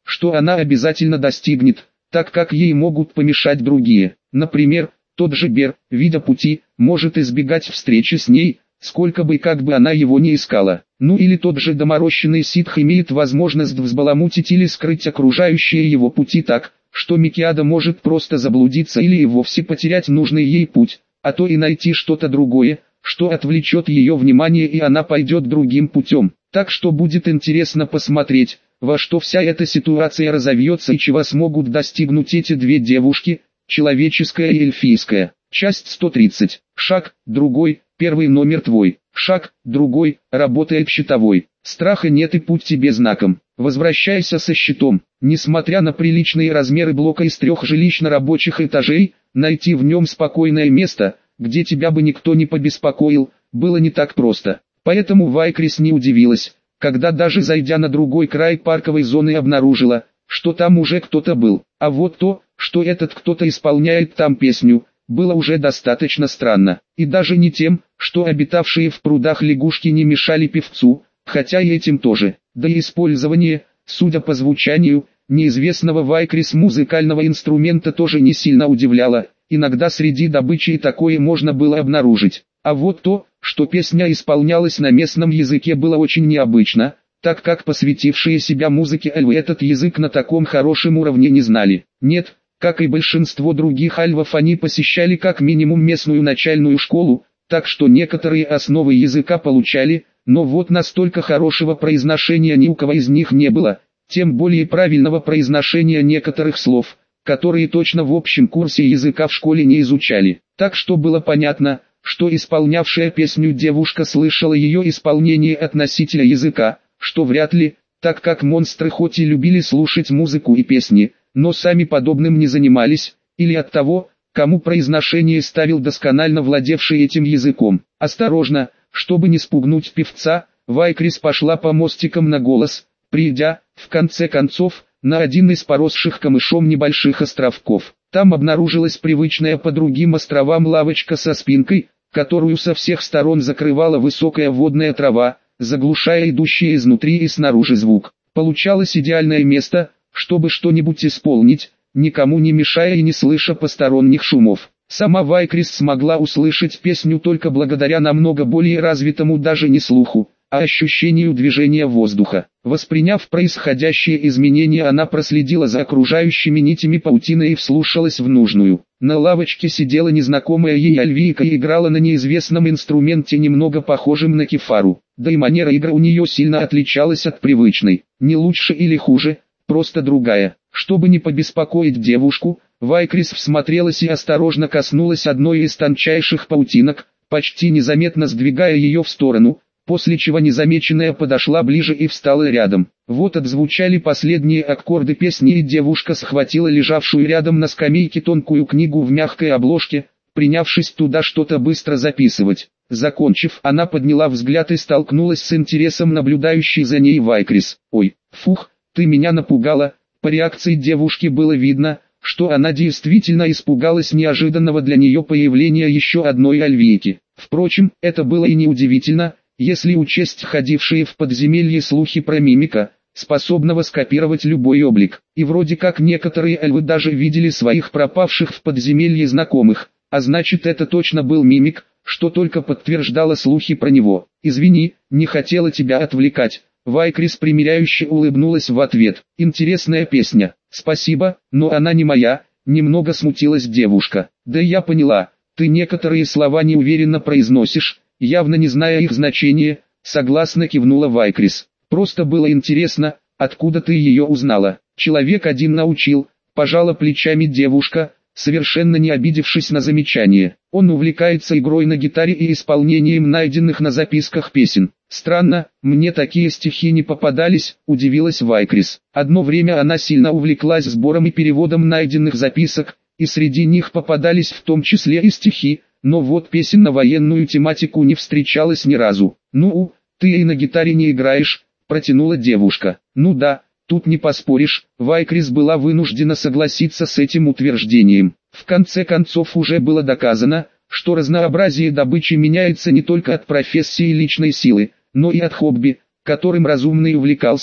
что она обязательно достигнет, так как ей могут помешать другие. Например, тот же Бер, видя пути, может избегать встречи с ней, сколько бы и как бы она его не искала. Ну или тот же доморощенный ситх имеет возможность взбаламутить или скрыть окружающие его пути так, что Микиада может просто заблудиться или и вовсе потерять нужный ей путь, а то и найти что-то другое, что отвлечет ее внимание и она пойдет другим путем. Так что будет интересно посмотреть, во что вся эта ситуация разовьется и чего смогут достигнуть эти две девушки, человеческая и эльфийская. Часть сто тридцать. Шаг, другой, первый номер твой. Шаг, другой, работает щитовой. Страха нет и путь тебе знаком. Возвращайся со щитом. Несмотря на приличные размеры блока из трех жилищно-рабочих этажей, найти в нем спокойное место, где тебя бы никто не побеспокоил, было не так просто. Поэтому Вайкрис не удивилась, когда даже зайдя на другой край парковой зоны обнаружила, что там уже кто-то был. А вот то, что этот кто-то исполняет там песню, было уже достаточно странно. И даже не тем, что обитавшие в прудах лягушки не мешали певцу, хотя и этим тоже. Да и использование, судя по звучанию, неизвестного Вайкрис музыкального инструмента тоже не сильно удивляло. Иногда среди добычи и такое можно было обнаружить. А вот то, что песня исполнялась на местном языке, было очень необычно, так как посвятившие себя музыке эльвы этот язык на таком хорошем уровне не знали. Нет, как и большинство других альвов, они посещали как минимум местную начальную школу, так что некоторые основы языка получали, но вот настолько хорошего произношения ни у кого из них не было, тем более правильного произношения некоторых слов, которые точно в общем курсе языка в школе не изучали. Так что было понятно, что исполнявшая песню девушка слышала ее исполнение от носителя языка, что вряд ли, так как монстры хоть и любили слушать музыку и песни, но сами подобным не занимались, или от того, кому произношение ставил досконально владевший этим языком. Осторожно, чтобы не спугнуть певца, Вайкрис пошла по мостикам на голос, придя, в конце концов, на один из поросших камышом небольших островков. Там обнаружилась привычная по другим островам лавочка со спинкой, которую со всех сторон закрывала высокая водная трава, заглушая идущий изнутри и снаружи звук. Получалось идеальное место, чтобы что-нибудь исполнить, никому не мешая и не слыша посторонних шумов. Сама Вайкрис смогла услышать песню только благодаря намного более развитому даже не слуху, а ощущению движения воздуха. Восприняв происходящие изменения, она проследила за окружающими нитями паутины и вслушалась в нужную. На лавочке сидела незнакомая ей альвийка и играла на неизвестном инструменте, немного похожем на кефару. Да и манера игры у нее сильно отличалась от привычной. Не лучше или хуже, просто другая. Чтобы не побеспокоить девушку, Вайкрис всмотрелась и осторожно коснулась одной из тончайших паутинок, почти незаметно сдвигая ее в сторону, после чего незамеченная подошла ближе и встала рядом. Вот отзвучали последние аккорды песни, и девушка схватила лежавшую рядом на скамейке тонкую книгу в мягкой обложке, принявшись туда что-то быстро записывать. Закончив, она подняла взгляд и столкнулась с интересом наблюдающей за ней Вайкрис. «Ой, фух, ты меня напугала». По реакции девушки было видно, что она действительно испугалась неожиданного для нее появления еще одной альвийки. Впрочем, это было и неудивительно, если учесть ходившие в подземелье слухи про мимика, способного скопировать любой облик. И вроде как некоторые эльвы даже видели своих пропавших в подземелье знакомых, а значит, это точно был мимик, что только подтверждало слухи про него. «Извини, не хотела тебя отвлекать». Вайкрис примиряюще улыбнулась в ответ. «Интересная песня. Спасибо, но она не моя», — немного смутилась девушка. «Да я поняла, ты некоторые слова неуверенно произносишь, явно не зная их значения», — согласно кивнула Вайкрис. «Просто было интересно, откуда ты ее узнала». «Человек один научил», — пожала плечами девушка, совершенно не обидевшись на замечание. «Он увлекается игрой на гитаре и исполнением найденных на записках песен». «Странно, мне такие стихи не попадались», — удивилась Вайкрис. Одно время она сильно увлеклась сбором и переводом найденных записок, и среди них попадались в том числе и стихи, но вот песен на военную тематику не встречалось ни разу. «Ну, ты и на гитаре не играешь», — протянула девушка. «Ну да, тут не поспоришь», — Вайкрис была вынуждена согласиться с этим утверждением. В конце концов уже было доказано, что разнообразие добычи меняется не только от профессии и личной силы, но и от хобби, которым разумный увлекался,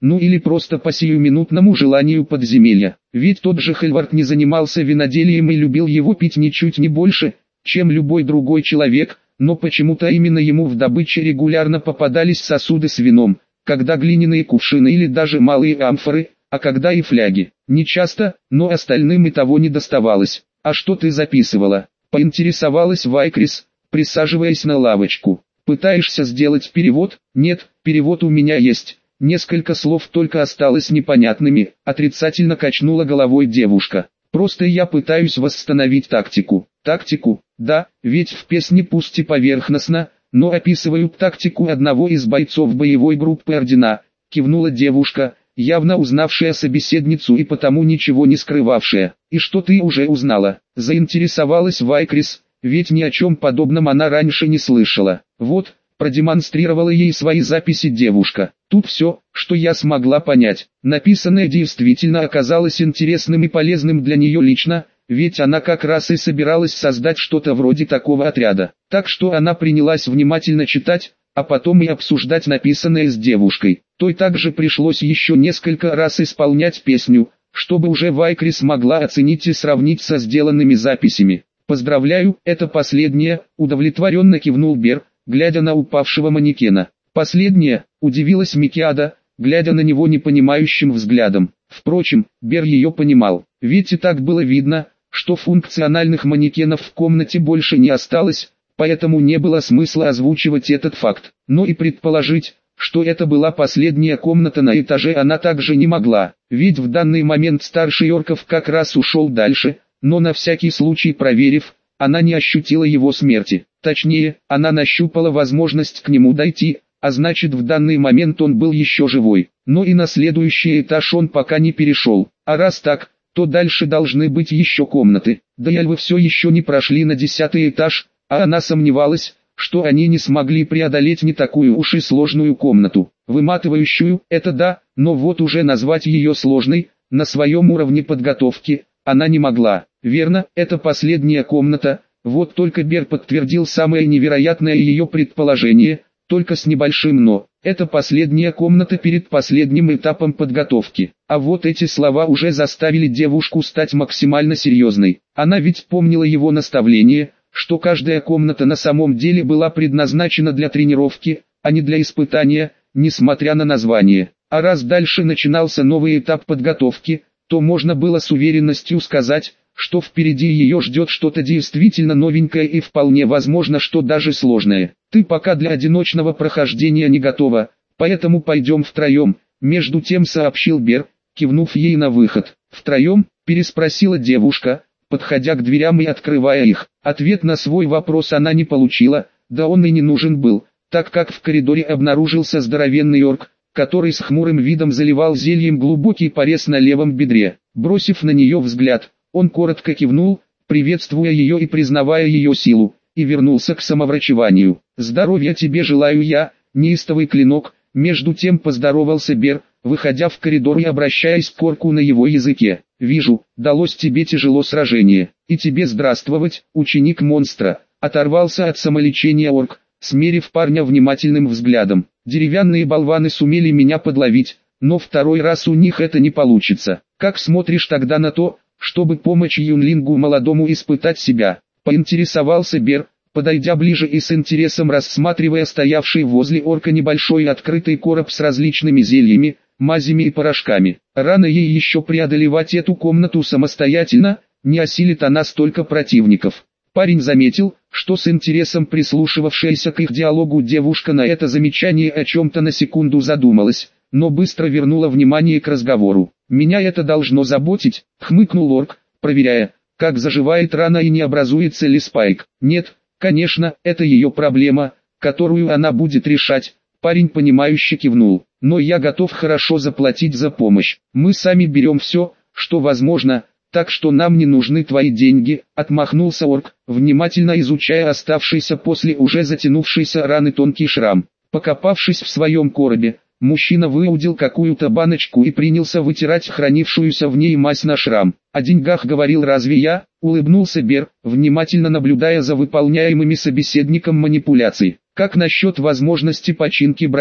ну или просто по сиюминутному желанию подземелья. Ведь тот же Хельвард не занимался виноделием и любил его пить ничуть не больше, чем любой другой человек, но почему-то именно ему в добыче регулярно попадались сосуды с вином, когда глиняные кувшины или даже малые амфоры, а когда и фляги. Не часто, но остальным и того не доставалось. «А что ты записывала?» — поинтересовалась Вайкрис, присаживаясь на лавочку. «Пытаешься сделать перевод?» «Нет, перевод у меня есть. Несколько слов только осталось непонятными», — отрицательно качнула головой девушка. «Просто я пытаюсь восстановить тактику». «Тактику? Да, ведь в песне пусть и поверхностно, но описывают тактику одного из бойцов боевой группы Ордена», — кивнула девушка, явно узнавшая собеседницу и потому ничего не скрывавшая. «И что ты уже узнала?» — заинтересовалась Вайкрис, ведь ни о чем подобном она раньше не слышала. «Вот», — продемонстрировала ей свои записи девушка. «Тут все, что я смогла понять. Написанное действительно оказалось интересным и полезным для нее лично, ведь она как раз и собиралась создать что-то вроде такого отряда. Так что она принялась внимательно читать, а потом и обсуждать написанное с девушкой. Той также пришлось еще несколько раз исполнять песню, чтобы уже Вайкрис могла оценить и сравнить со сделанными записями. «Поздравляю, это последнее», — удовлетворенно кивнул Бер, глядя на упавшего манекена. «Последнее», — удивилась Микиада, глядя на него непонимающим взглядом. Впрочем, Бер ее понимал, ведь и так было видно, что функциональных манекенов в комнате больше не осталось, поэтому не было смысла озвучивать этот факт. Но и предположить, что это была последняя комната на этаже, она также не могла, ведь в данный момент старший Орков как раз ушел дальше, но на всякий случай проверив, она не ощутила его смерти. Точнее, она нащупала возможность к нему дойти, а значит в данный момент он был еще живой. Но и на следующий этаж он пока не перешел, а раз так, то дальше должны быть еще комнаты. Да и альвы все еще не прошли на десятый этаж, а она сомневалась, что они не смогли преодолеть не такую уж и сложную комнату. Выматывающую, это да, но вот уже назвать ее сложной, на своем уровне подготовки, она не могла. Верно, это последняя комната, вот только Бер подтвердил самое невероятное ее предположение, только с небольшим «но». Это последняя комната перед последним этапом подготовки. А вот эти слова уже заставили девушку стать максимально серьезной. Она ведь помнила его наставление, что каждая комната на самом деле была предназначена для тренировки, а не для испытания, несмотря на название. А раз дальше начинался новый этап подготовки, то можно было с уверенностью сказать, что впереди ее ждет что-то действительно новенькое и вполне возможно, что даже сложное. «Ты пока для одиночного прохождения не готова, поэтому пойдем втроем», между тем сообщил Бер, кивнув ей на выход. «Втроем?» – переспросила девушка, подходя к дверям и открывая их. Ответ на свой вопрос она не получила, да он и не нужен был, так как в коридоре обнаружился здоровенный орк, который с хмурым видом заливал зельем глубокий порез на левом бедре. Бросив на нее взгляд, он коротко кивнул, приветствуя ее и признавая ее силу, и вернулся к самоврачеванию. «Здоровья тебе желаю я, неистовый клинок», между тем поздоровался Бер, выходя в коридор и обращаясь к орку на его языке. «Вижу, далось тебе тяжело сражение, и тебе здравствовать, ученик монстра», оторвался от самолечения орк, смерив парня внимательным взглядом. «Деревянные болваны сумели меня подловить, но второй раз у них это не получится. Как смотришь тогда на то, чтобы помочь юнлингу молодому испытать себя?» Поинтересовался Бер, подойдя ближе и с интересом рассматривая стоявший возле орка небольшой открытый короб с различными зельями, мазями и порошками. Рано ей еще преодолевать эту комнату самостоятельно, не осилит она столько противников. Парень заметил, что с интересом прислушивавшаяся к их диалогу девушка на это замечание о чем-то на секунду задумалась, но быстро вернула внимание к разговору. «Меня это должно заботить», — хмыкнул орк, проверяя, как заживает рана и не образуется ли спайк. «Нет, конечно, это ее проблема, которую она будет решать», — парень понимающе кивнул. «Но я готов хорошо заплатить за помощь. Мы сами берем все, что возможно, так что нам не нужны твои деньги», — отмахнулся орк, внимательно изучая оставшийся после уже затянувшейся раны тонкий шрам. Покопавшись в своем коробе, мужчина выудил какую-то баночку и принялся вытирать хранившуюся в ней мазь на шрам. «О деньгах говорил разве я?» — улыбнулся Бер, внимательно наблюдая за выполняемыми собеседником манипуляций. «Как насчет возможности починки брони?»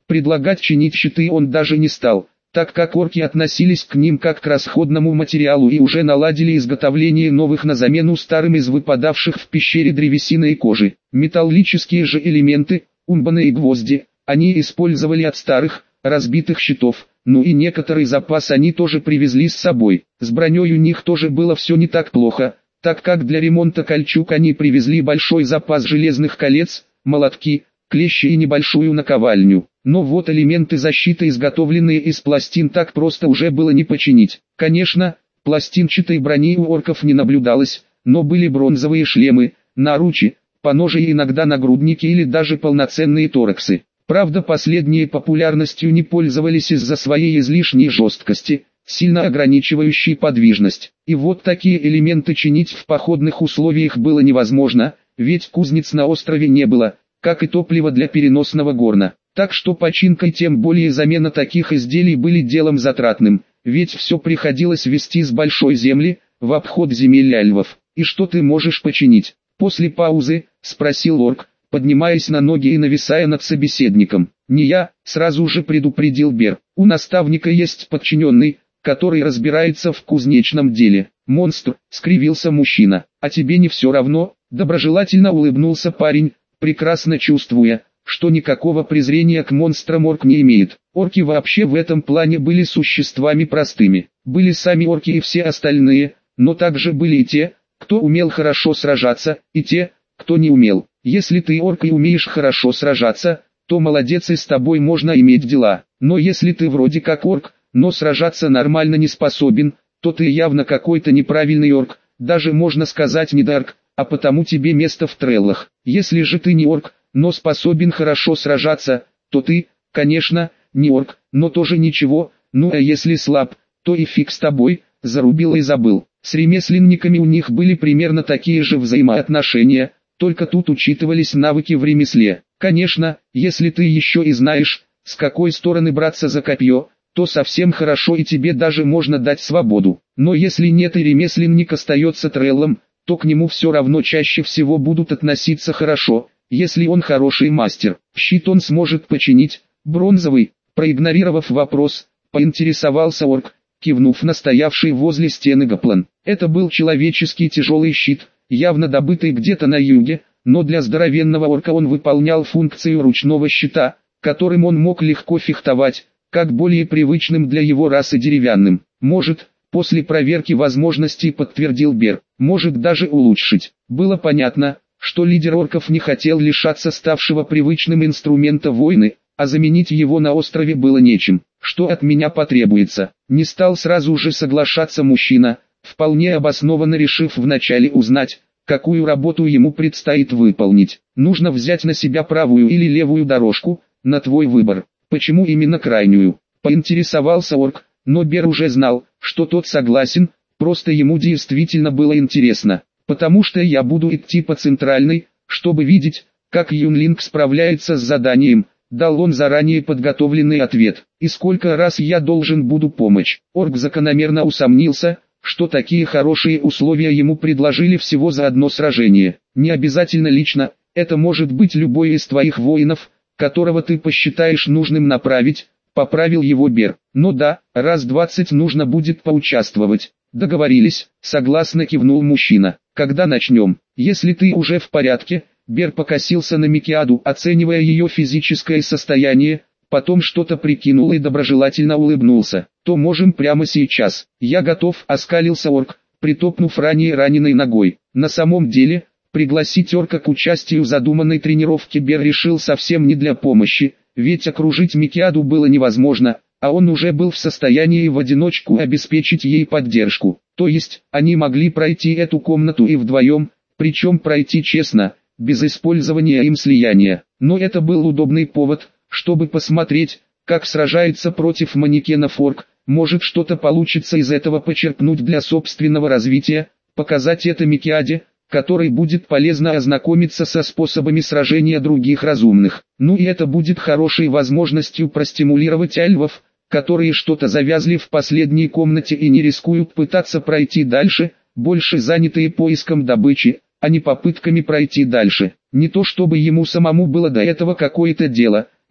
Предлагать чинить щиты он даже не стал, так как орки относились к ним как к расходному материалу и уже наладили изготовление новых на замену старым из выпадавших в пещере древесины и кожи. Металлические же элементы, умбаны и гвозди, они использовали от старых, разбитых щитов, ну и некоторый запас они тоже привезли с собой. С броней у них тоже было все не так плохо, так как для ремонта кольчуг они привезли большой запас железных колец, молотки, клещи и небольшую наковальню. Но вот элементы защиты, изготовленные из пластин, так просто уже было не починить. Конечно, пластинчатой брони у орков не наблюдалось, но были бронзовые шлемы, наручи, поножи и иногда нагрудники или даже полноценные тораксы. Правда, последние популярностью не пользовались из-за своей излишней жесткости, сильно ограничивающей подвижность. И вот такие элементы чинить в походных условиях было невозможно, ведь кузнец на острове не было, как и топлива для переносного горна. Так что починка и тем более замена таких изделий были делом затратным, ведь все приходилось везти с большой земли, в обход земель альвов. «И что ты можешь починить?» После паузы, спросил орк, поднимаясь на ноги и нависая над собеседником. «Не я», сразу же предупредил Бер. «У наставника есть подчиненный, который разбирается в кузнечном деле». «Монстр», скривился мужчина. «А тебе не все равно?» Доброжелательно улыбнулся парень, прекрасно чувствуя, что никакого презрения к монстрам орк не имеет. Орки вообще в этом плане были существами простыми. Были сами орки и все остальные, но также были и те, кто умел хорошо сражаться, и те, кто не умел. Если ты орк и умеешь хорошо сражаться, то молодец, и с тобой можно иметь дела. Но если ты вроде как орк, но сражаться нормально не способен, то ты явно какой-то неправильный орк, даже можно сказать недоорк, а потому тебе место в треллах. Если же ты не орк, но способен хорошо сражаться, то ты, конечно, не орк, но тоже ничего. Ну а если слаб, то и фиг с тобой, зарубил и забыл. С ремесленниками у них были примерно такие же взаимоотношения, только тут учитывались навыки в ремесле. Конечно, если ты еще и знаешь, с какой стороны браться за копье, то совсем хорошо и тебе даже можно дать свободу. Но если нет и ремесленник остается треллом, то к нему все равно чаще всего будут относиться хорошо. Если он хороший мастер, щит он сможет починить, бронзовый. Проигнорировав вопрос, поинтересовался орк, кивнув на стоявший возле стены гоплан. Это был человеческий тяжелый щит, явно добытый где-то на юге, но для здоровенного орка он выполнял функцию ручного щита, которым он мог легко фехтовать, как более привычным для его расы деревянным. Может, после проверки возможностей подтвердил Бер, может даже улучшить. Было понятно, что лидер орков не хотел лишаться ставшего привычным инструмента войны, а заменить его на острове было нечем. Что от меня потребуется? Не стал сразу же соглашаться мужчина, вполне обоснованно решив вначале узнать, какую работу ему предстоит выполнить. Нужно взять на себя правую или левую дорожку, на твой выбор. Почему именно крайнюю? Поинтересовался орк, но Бер уже знал, что тот согласен, просто ему действительно было интересно. Потому что я буду идти по центральной, чтобы видеть, как Юнлинг справляется с заданием, дал он заранее подготовленный ответ. И сколько раз я должен буду помочь? Орк закономерно усомнился, что такие хорошие условия ему предложили всего за одно сражение. Не обязательно лично, это может быть любой из твоих воинов, которого ты посчитаешь нужным направить, поправил его Бер. Но да, раз двадцать нужно будет поучаствовать. Договорились, согласно кивнул мужчина. Когда начнем? Если ты уже в порядке, Бер покосился на Микиаду, оценивая ее физическое состояние, потом что-то прикинул и доброжелательно улыбнулся. То можем прямо сейчас. Я готов, оскалился орк, притопнув ранее раненой ногой. На самом деле, пригласить орка к участию в задуманной тренировке Бер решил совсем не для помощи, ведь окружить Микиаду было невозможно, а он уже был в состоянии в одиночку обеспечить ей поддержку. То есть, они могли пройти эту комнату и вдвоем, причем пройти честно, без использования им слияния. Но это был удобный повод, чтобы посмотреть, как сражается против манекенов орк. Может, что-то получится из этого почерпнуть для собственного развития, показать это Микиаде, которой будет полезно ознакомиться со способами сражения других разумных. Ну и это будет хорошей возможностью простимулировать альвов, которые что-то завязли в последней комнате и не рискуют пытаться пройти дальше, больше занятые поиском добычи, а не попытками пройти дальше. Не то чтобы ему самому было до этого какое-то дело,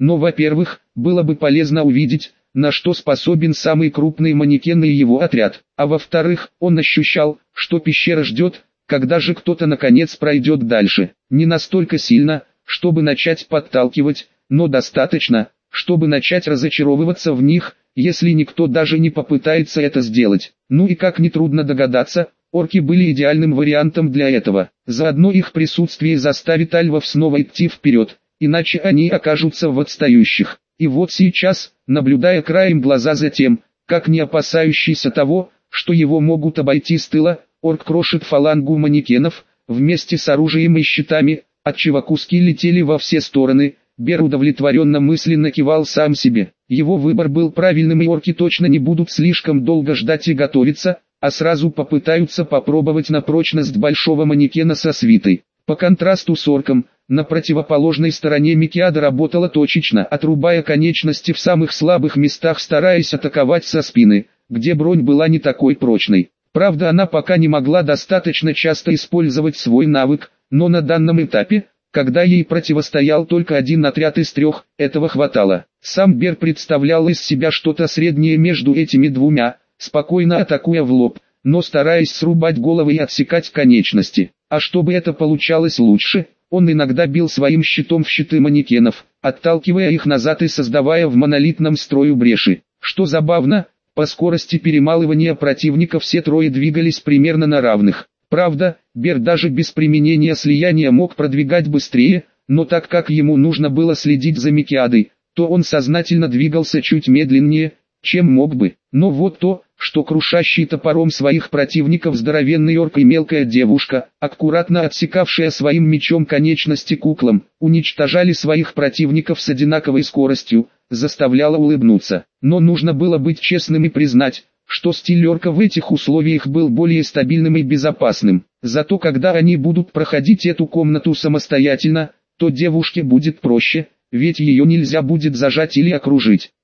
Но, во-первых, было бы полезно увидеть, на что способен самый крупный манекен и его отряд. А во-вторых, он ощущал, что пещера ждет, когда же кто-то наконец пройдет дальше. Не настолько сильно, чтобы начать подталкивать, но достаточно, чтобы начать разочаровываться в них, если никто даже не попытается это сделать. Ну и как нетрудно догадаться, орки были идеальным вариантом для этого. Заодно их присутствие заставит альвов снова идти вперед, иначе они окажутся в отстающих. И вот сейчас, наблюдая краем глаза за тем, как не опасающийся того, что его могут обойти с тыла, орк крошит фалангу манекенов, вместе с оружием и щитами, отчего куски летели во все стороны, Бер удовлетворенно мысленно кивал сам себе. Его выбор был правильным, и орки точно не будут слишком долго ждать и готовиться, а сразу попытаются попробовать на прочность большого манекена со свитой. По контрасту с орком, на противоположной стороне Микиада работала точечно, отрубая конечности в самых слабых местах, стараясь атаковать со спины, где бронь была не такой прочной. Правда, она пока не могла достаточно часто использовать свой навык, но на данном этапе, когда ей противостоял только один отряд из трех, этого хватало. Сам Бер представлял из себя что-то среднее между этими двумя, спокойно атакуя в лоб, но стараясь срубать головы и отсекать конечности. А чтобы это получалось лучше, он иногда бил своим щитом в щиты манекенов, отталкивая их назад и создавая в монолитном строю бреши. Что забавно, по скорости перемалывания противника все трое двигались примерно на равных. Правда, Бер даже без применения слияния мог продвигать быстрее, но так как ему нужно было следить за Микиадой, то он сознательно двигался чуть медленнее, чем мог бы. Но вот то, что крушащий топором своих противников здоровенный орк и мелкая девушка, аккуратно отсекавшая своим мечом конечности куклам, уничтожали своих противников с одинаковой скоростью, заставляло улыбнуться. Но нужно было быть честным и признать, что стиль орка в этих условиях был более стабильным и безопасным. Зато когда они будут проходить эту комнату самостоятельно, то девушке будет проще, ведь ее нельзя будет зажать или окружить.